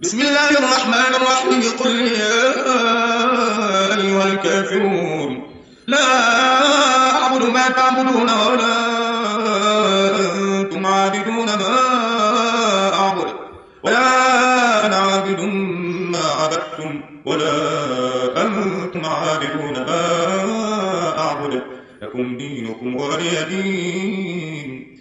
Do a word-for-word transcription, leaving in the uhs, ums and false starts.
بسم الله الرحمن الرحيم قل يا أيها الكافرون لا أعبد ما تعبدون ولا أنتم عابدون ما أعبد ولا أنا عابد ما عبدتم ولا أنتم عابدون ما أعبد لكم دينكم ولي دين.